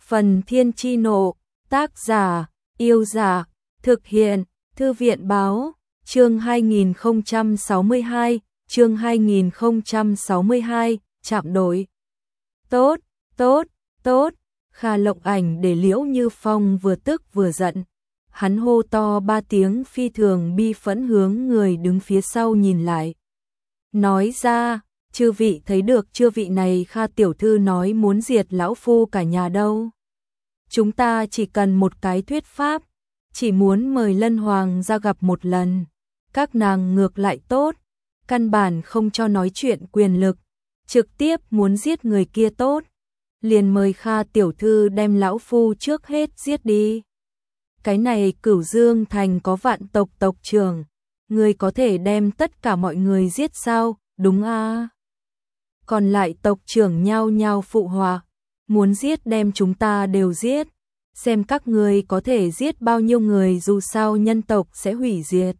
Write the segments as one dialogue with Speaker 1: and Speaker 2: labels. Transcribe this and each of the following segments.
Speaker 1: Phần Thiên Chi Nộ, tác giả, Yêu Giả, thực hiện, Thư viện Báo, chương 2062, chạm đổi. Tốt, tốt, tốt, Kha Lộng Ảnh để Liễu Như Phong vừa tức vừa giận. Hắn hô to 3 tiếng phi thường bi phẫn hướng người đứng phía sau nhìn lại. Nói ra, chư vị thấy được chưa, vị này Kha tiểu thư nói muốn diệt lão phu cả nhà đâu. Chúng ta chỉ cần một cái thuyết pháp, chỉ muốn mời Lân Hoàng ra gặp một lần. Các nàng ngược lại tốt, căn bản không cho nói chuyện quyền lực, trực tiếp muốn giết người kia tốt. Liền mời Kha tiểu thư đem lão phu trước hết giết đi. Cái này Cửu Dương Thành có vạn tộc tộc trưởng, người có thể đem tất cả mọi người giết sao, đúng à? Còn lại tộc trưởng nhao nhao phụ họa, muốn giết đem chúng ta đều giết, xem các người có thể giết bao nhiêu người, dù sao nhân tộc sẽ hủy diệt.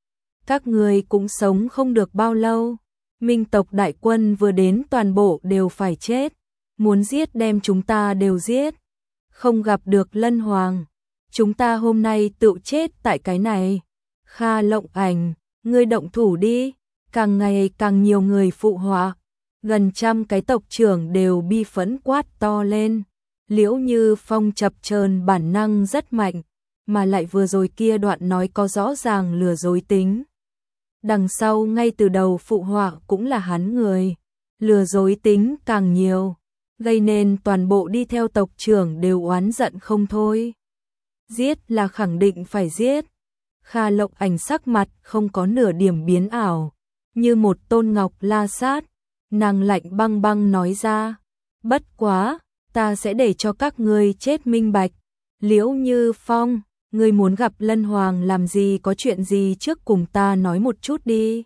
Speaker 1: Các người cũng sống không được bao lâu, Minh tộc đại quân vừa đến toàn bộ đều phải chết, muốn giết đem chúng ta đều giết, không gặp được Lân Hoàng, chúng ta hôm nay tự chết tại cái này. Kha Lộng Ảnh, ngươi động thủ đi, càng ngày càng nhiều người phụ họa, gần 100 cái tộc trưởng đều bi phẫn quát to lên. Liễu Như Phong chập chờn bản năng rất mạnh, mà lại vừa rồi kia đoạn nói có rõ ràng lừa dối tính. Đằng sau ngay từ đầu phụ họa cũng là hắn người, lừa dối tính càng nhiều, gây nên toàn bộ đi theo tộc trưởng đều oán giận không thôi. Giết là khẳng định phải giết. Kha Lộng Ảnh sắc mặt không có nửa điểm biến ảo, như một tôn ngọc la sát, nàng lạnh băng băng nói ra, bất quá, ta sẽ để cho các ngươi chết minh bạch. Liễu Như Phong, ngươi muốn gặp Lân Hoàng làm gì, có chuyện gì trước cùng ta nói một chút đi.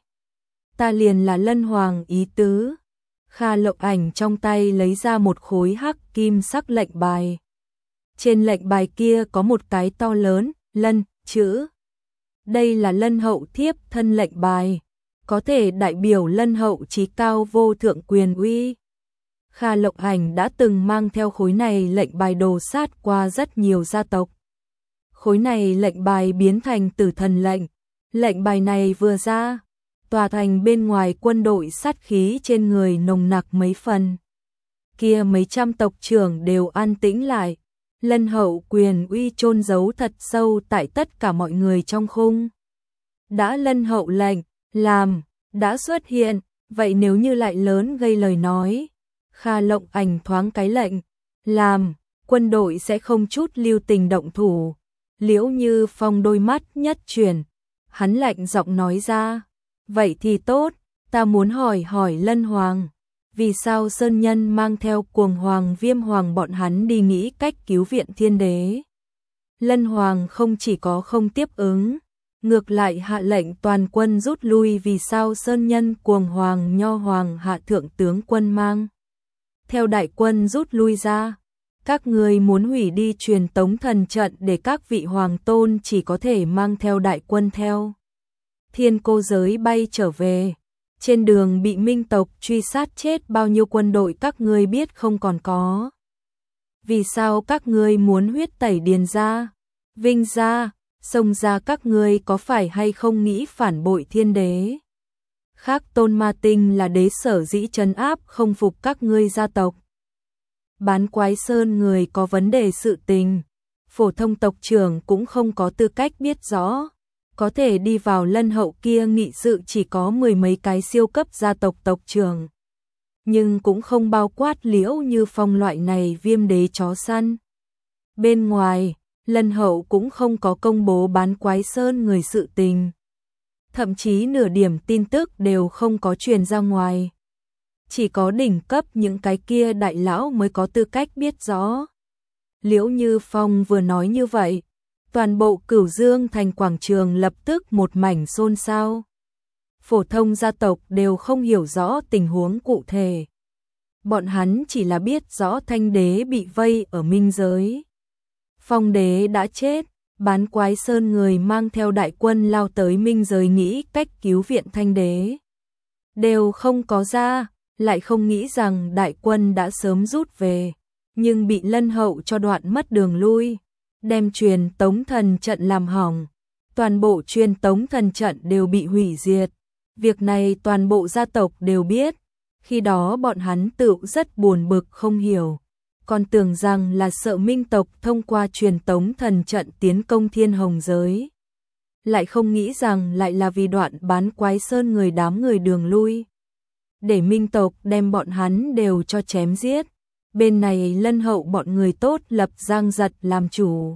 Speaker 1: Ta liền là Lân Hoàng ý tứ. Kha Lộng Ảnh trong tay lấy ra một khối hắc kim sắc lệnh bài. Trên lệnh bài kia có một cái to lớn, Lân, chữ. Đây là Lân hậu thiếp thân lệnh bài, có thể đại biểu Lân hậu chí cao vô thượng quyền uy. Kha Lộng Ảnh đã từng mang theo khối này lệnh bài đồ sát qua rất nhiều gia tộc. Khối này lệnh bài biến thành tử thần lệnh. Lệnh bài này vừa ra, tòa thành bên ngoài quân đội sát khí trên người nồng nặc mấy phần. Kia mấy trăm tộc trưởng đều an tĩnh lại. Lân hậu quyền uy chôn giấu thật sâu tại tất cả mọi người trong khung. Đã Lân hậu lệnh, làm, đã xuất hiện, vậy nếu như lại lớn gây lời nói. Kha Lộng Ảnh thoáng cái lệnh, làm, quân đội sẽ không chút lưu tình động thủ. Liễu Như Phong đôi mắt nhất chuyển, hắn lạnh giọng nói ra, vậy thì tốt, ta muốn hỏi Lân Hoàng, vì sao Sơn Nhân mang theo Cuồng Hoàng Viêm Hoàng bọn hắn đi nghĩ cách cứu viện thiên đế. Lân Hoàng không chỉ có không tiếp ứng, ngược lại hạ lệnh toàn quân rút lui, vì sao Sơn Nhân Cuồng Hoàng Nho Hoàng hạ thượng tướng quân mang theo đại quân rút lui ra. Các người muốn hủy đi truyền tống thần trận để các vị hoàng tôn chỉ có thể mang theo đại quân theo thiên cô giới bay trở về. Trên đường bị Minh tộc truy sát chết bao nhiêu quân đội các ngươi biết không còn có. Vì sao các ngươi muốn huyết tẩy Điền gia, Vinh gia, Sông gia, các ngươi có phải hay không nghĩ phản bội thiên đế? Khác Tôn Ma Tinh là đế sở dĩ trấn áp không phục các ngươi gia tộc. Bán Quái Sơn người có vấn đề sự tình, phổ thông tộc trưởng cũng không có tư cách biết rõ. Có thể đi vào Lân hậu kia nghị sự chỉ có 10 mấy cái siêu cấp gia tộc tộc trưởng. Nhưng cũng không bao quát Liễu Như Phong loại này viêm đế chó săn. Bên ngoài, Lân hậu cũng không có công bố Bán Quái Sơn người sự tình. Thậm chí nửa điểm tin tức đều không có truyền ra ngoài. Chỉ có đỉnh cấp những cái kia đại lão mới có tư cách biết rõ. Liễu Như Phong vừa nói như vậy, toàn bộ Cửu Dương Thành quảng trường lập tức một mảnh xôn xao. Phổ thông gia tộc đều không hiểu rõ tình huống cụ thể. Bọn hắn chỉ là biết rõ Thanh đế bị vây ở minh giới. Phong đế đã chết, Bán Quái Sơn người mang theo đại quân lao tới minh giới nghĩ cách cứu viện Thanh đế. Đều không có ra, lại không nghĩ rằng đại quân đã sớm rút về. nhưng bị Lân Hậu cho đoạn mất đường lui, đem truyền tống thần trận làm hỏng. Toàn bộ truyền tống thần trận đều bị hủy diệt. Việc này toàn bộ gia tộc đều biết. Khi đó bọn hắn tự rất buồn bực không hiểu. Còn tưởng rằng là sợ Minh tộc thông qua truyền tống thần trận tiến công Thiên Hồng giới. Lại không nghĩ rằng lại là vì đoạn Bán Quái Sơn người đám người đường lui. Để Minh tộc đem bọn hắn đều cho chém giết. Bên này Lân Hậu bọn người tốt lập Giang Giật làm chủ.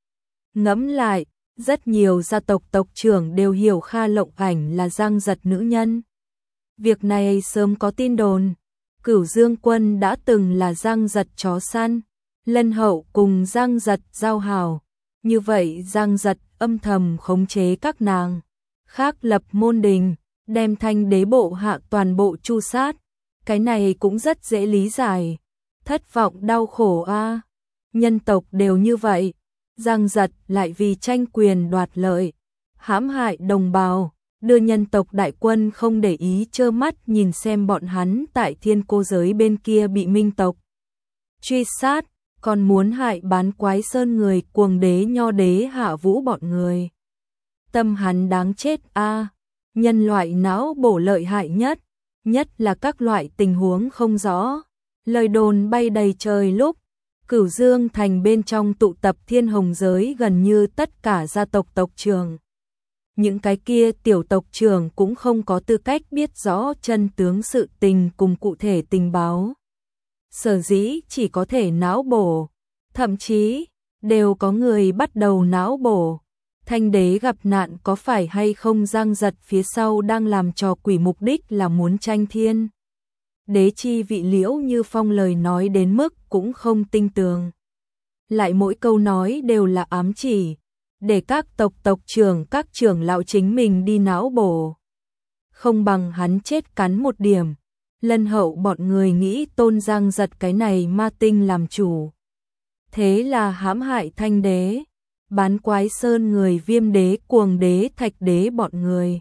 Speaker 1: Ngẫm lại, rất nhiều gia tộc tộc trưởng đều hiểu Kha Lộng Ảnh là Giang Giật nữ nhân. Việc này sớm có tin đồn. Cửu Dương Quân đã từng là Giang Giật chó săn. Lân Hậu cùng Giang Giật giao hảo. Như vậy Giang Giật âm thầm khống chế các nàng. Khác lập môn đình, đem Thanh Đế bộ hạ toàn bộ tru sát. Cái này cũng rất dễ lý giải. Thất vọng đau khổ a. Nhân tộc đều như vậy. Giang Giật lại vì tranh quyền đoạt lợi, hãm hại đồng bào, đưa nhân tộc đại quân không để ý trơ mắt nhìn xem bọn hắn tại Thiên Cô giới bên kia bị Minh tộc truy sát, còn muốn hại Bán Quái Sơn người Cuồng Đế Nho Đế Hạ Vũ bọn người. Tâm hắn đáng chết a. Nhân loại não bổ lợi hại nhất là các loại tình huống không rõ. Lời đồn bay đầy trời lúc Cửu Dương thành bên trong tụ tập Thiên Hồng giới gần như tất cả gia tộc tộc trưởng. Những cái kia tiểu tộc trưởng cũng không có tư cách biết rõ chân tướng sự tình cùng cụ thể tình báo. Sở dĩ chỉ có thể não bổ, thậm chí đều có người bắt đầu não bổ. Thanh Đế gặp nạn có phải hay không Giang Giật phía sau đang làm trò quỷ, mục đích là muốn tranh Thiên Đế chi vị. Liễu Như Phong lời nói đến mức cũng không tinh tường. Lại mỗi câu nói đều là ám chỉ, để các tộc trưởng các trưởng lão chính mình đi não bổ. Không bằng hắn chết cắn một điểm. Lân Hậu bọn người nghĩ tôn Giang Giật cái này ma tinh làm chủ. Thế là hãm hại Thanh Đế, Bán Quái Sơn người, Viêm Đế, Cuồng Đế, Thạch Đế bọn người.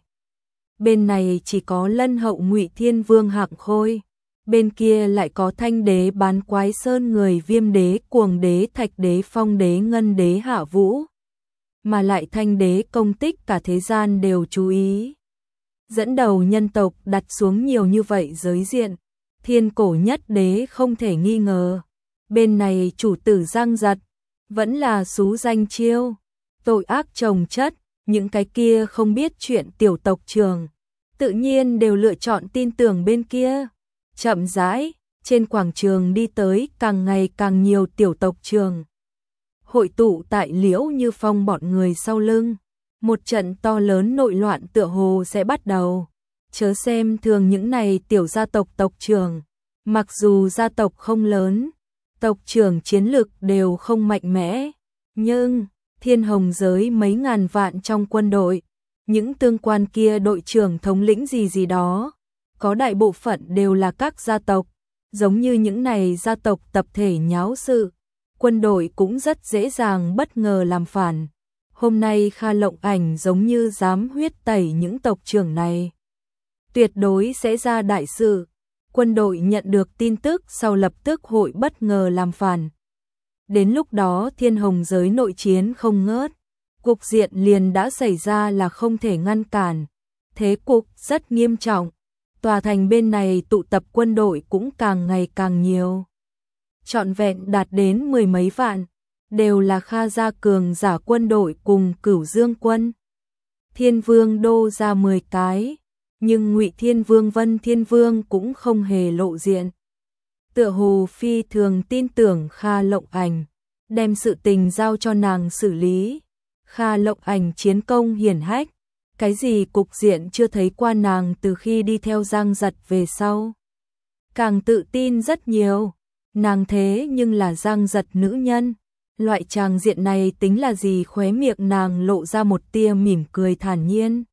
Speaker 1: Bên này chỉ có Lân Hậu, Ngụy Thiên Vương hạng khôi. Bên kia lại có Thanh Đế, Bán Quái Sơn người, Viêm Đế, Cuồng Đế, Thạch Đế, Phong Đế, Ngân Đế, Hạ Vũ. Mà lại Thanh Đế công tích cả thế gian đều chú ý. Dẫn đầu nhân tộc đặt xuống nhiều như vậy giới diện. Thiên cổ nhất đế không thể nghi ngờ. Bên này chủ tử Giang Giật vẫn là xú danh chiêu, tội ác chồng chất. Những cái kia không biết chuyện tiểu tộc trưởng tự nhiên đều lựa chọn tin tưởng bên kia. Chậm rãi, trên quảng trường đi tới càng ngày càng nhiều tiểu tộc trưởng. Hội tụ tại Liễu Như Phong bọn người sau lưng. Một trận to lớn nội loạn tựa hồ sẽ bắt đầu. Chớ xem thường những này tiểu gia tộc tộc trưởng. Mặc dù gia tộc không lớn, tộc trưởng chiến lực đều không mạnh mẽ. Nhưng, Thiên Hồng giới mấy ngàn vạn trong quân đội. Những tương quan kia đội trưởng thống lĩnh gì đó. Có đại bộ phận đều là các gia tộc, giống như những này gia tộc tập thể nháo sự, quân đội cũng rất dễ dàng bất ngờ làm phản. Hôm nay Kha Lộng Ảnh giống như dám huyết tẩy những tộc trưởng này. Tuyệt đối sẽ ra đại sự, quân đội nhận được tin tức sau lập tức hội bất ngờ làm phản. Đến lúc đó Thiên Hồng giới nội chiến không ngớt, cục diện liền đã xảy ra là không thể ngăn cản. Thế cục rất nghiêm trọng. Tòa thành bên này tụ tập quân đội cũng càng ngày càng nhiều. Trọn vẹn đạt đến 10 mấy vạn, đều là Kha gia cường giả quân đội cùng Cửu Dương quân. Thiên Vương đô ra 10 cái, nhưng Ngụy Thiên Vương, Vân Thiên Vương cũng không hề lộ diện. Tựa hồ phi thường tin tưởng Kha Lộng Ảnh, đem sự tình giao cho nàng xử lý. Kha Lộng Ảnh chiến công hiển hách. Cái gì cục diện chưa thấy qua nàng từ khi đi theo Giang Giật về sau. Càng tự tin rất nhiều. Nàng thế nhưng là Giang Giật nữ nhân. Loại tràng diện này tính là gì, khóe miệng nàng lộ ra một tia mỉm cười thản nhiên.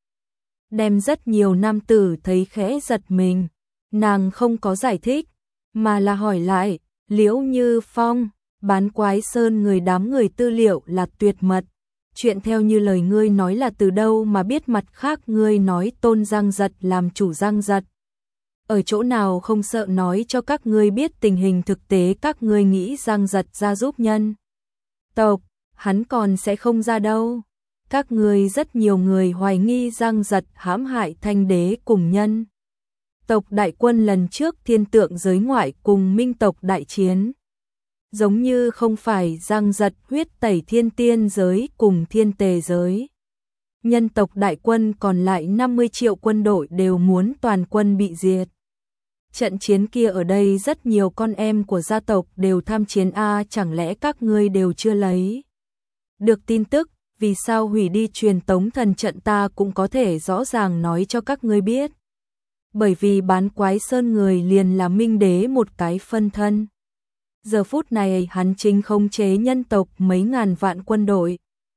Speaker 1: Đem rất nhiều nam tử thấy khẽ giật mình. Nàng không có giải thích, mà là hỏi lại, Liễu Như Phong, Bán Quái Sơn người đám người tư liệu là tuyệt mật. Chuyện theo như lời ngươi nói là từ đâu mà biết, mặt khác ngươi nói tôn Giang Giật làm chủ Giang Giật. ở chỗ nào không sợ nói cho các ngươi biết tình hình thực tế, các ngươi nghĩ Giang Giật ra giúp nhân tộc, hắn còn sẽ không ra đâu. Các ngươi rất nhiều người hoài nghi Giang Giật hãm hại Thanh đế cùng nhân tộc đại quân lần trước thiên tượng giới ngoại cùng Minh tộc đại chiến. Giống như không phải Giang Giật huyết tẩy thiên tiên giới cùng thiên tề giới. Nhân tộc đại quân còn lại 50 triệu quân đội đều muốn toàn quân bị diệt. Trận chiến kia ở đây rất nhiều con em của gia tộc đều tham chiến chẳng lẽ các ngươi đều chưa lấy được tin tức, vì sao hủy đi truyền tống thần trận, ta cũng có thể rõ ràng nói cho các ngươi biết. Bởi vì Bán Quái Sơn người liền là Minh đế một cái phân thân. Giờ phút này hắn chính khống chế nhân tộc mấy ngàn vạn quân đội.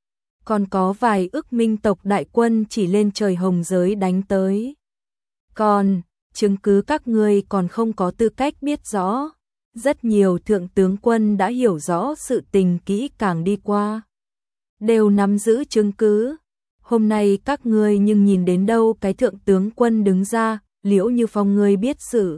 Speaker 1: Còn có vài ức Minh tộc đại quân chỉ lên trời hồng giới đánh tới. Còn, chứng cứ các ngươi còn không có tư cách biết rõ. Rất nhiều thượng tướng quân đã hiểu rõ sự tình kỹ càng đi qua. Đều nắm giữ chứng cứ. Hôm nay các ngươi nhưng nhìn đến đâu cái thượng tướng quân đứng ra, Liễu Như Phong ngươi biết sự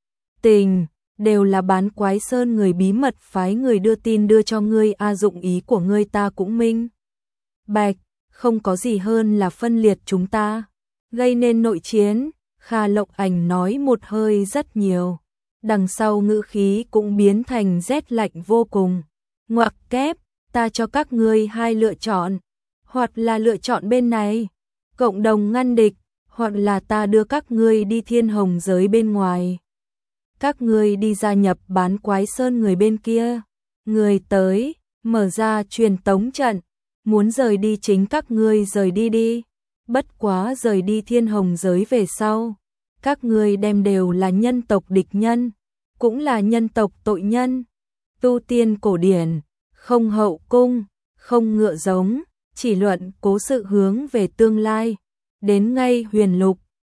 Speaker 1: tình, đều là Bán Quái Sơn người bí mật phái người đưa tin đưa cho ngươi, dụng ý của ngươi ta cũng minh bạch, không có gì hơn là phân liệt chúng ta, gây nên nội chiến. Kha Lộc Ảnh nói một hơi rất nhiều, đằng sau ngữ khí cũng biến thành rét lạnh vô cùng. Ngoặc kép, ta cho các ngươi hai lựa chọn, hoặc là lựa chọn bên này, cộng đồng ngăn địch, hoặc là ta đưa các ngươi đi thiên hồng giới bên ngoài. Các ngươi đi gia nhập Bán Quái Sơn người bên kia. Người tới, mở ra truyền tống trận, muốn rời đi chính các ngươi rời đi đi. Bất quá rời đi thiên hồng giới về sau, các ngươi đem đều là nhân tộc địch nhân, cũng là nhân tộc tội nhân. Tu tiên cổ điển, không hậu cung, không ngựa giống, chỉ luận cố sự hướng về tương lai. Đến ngay huyền lục,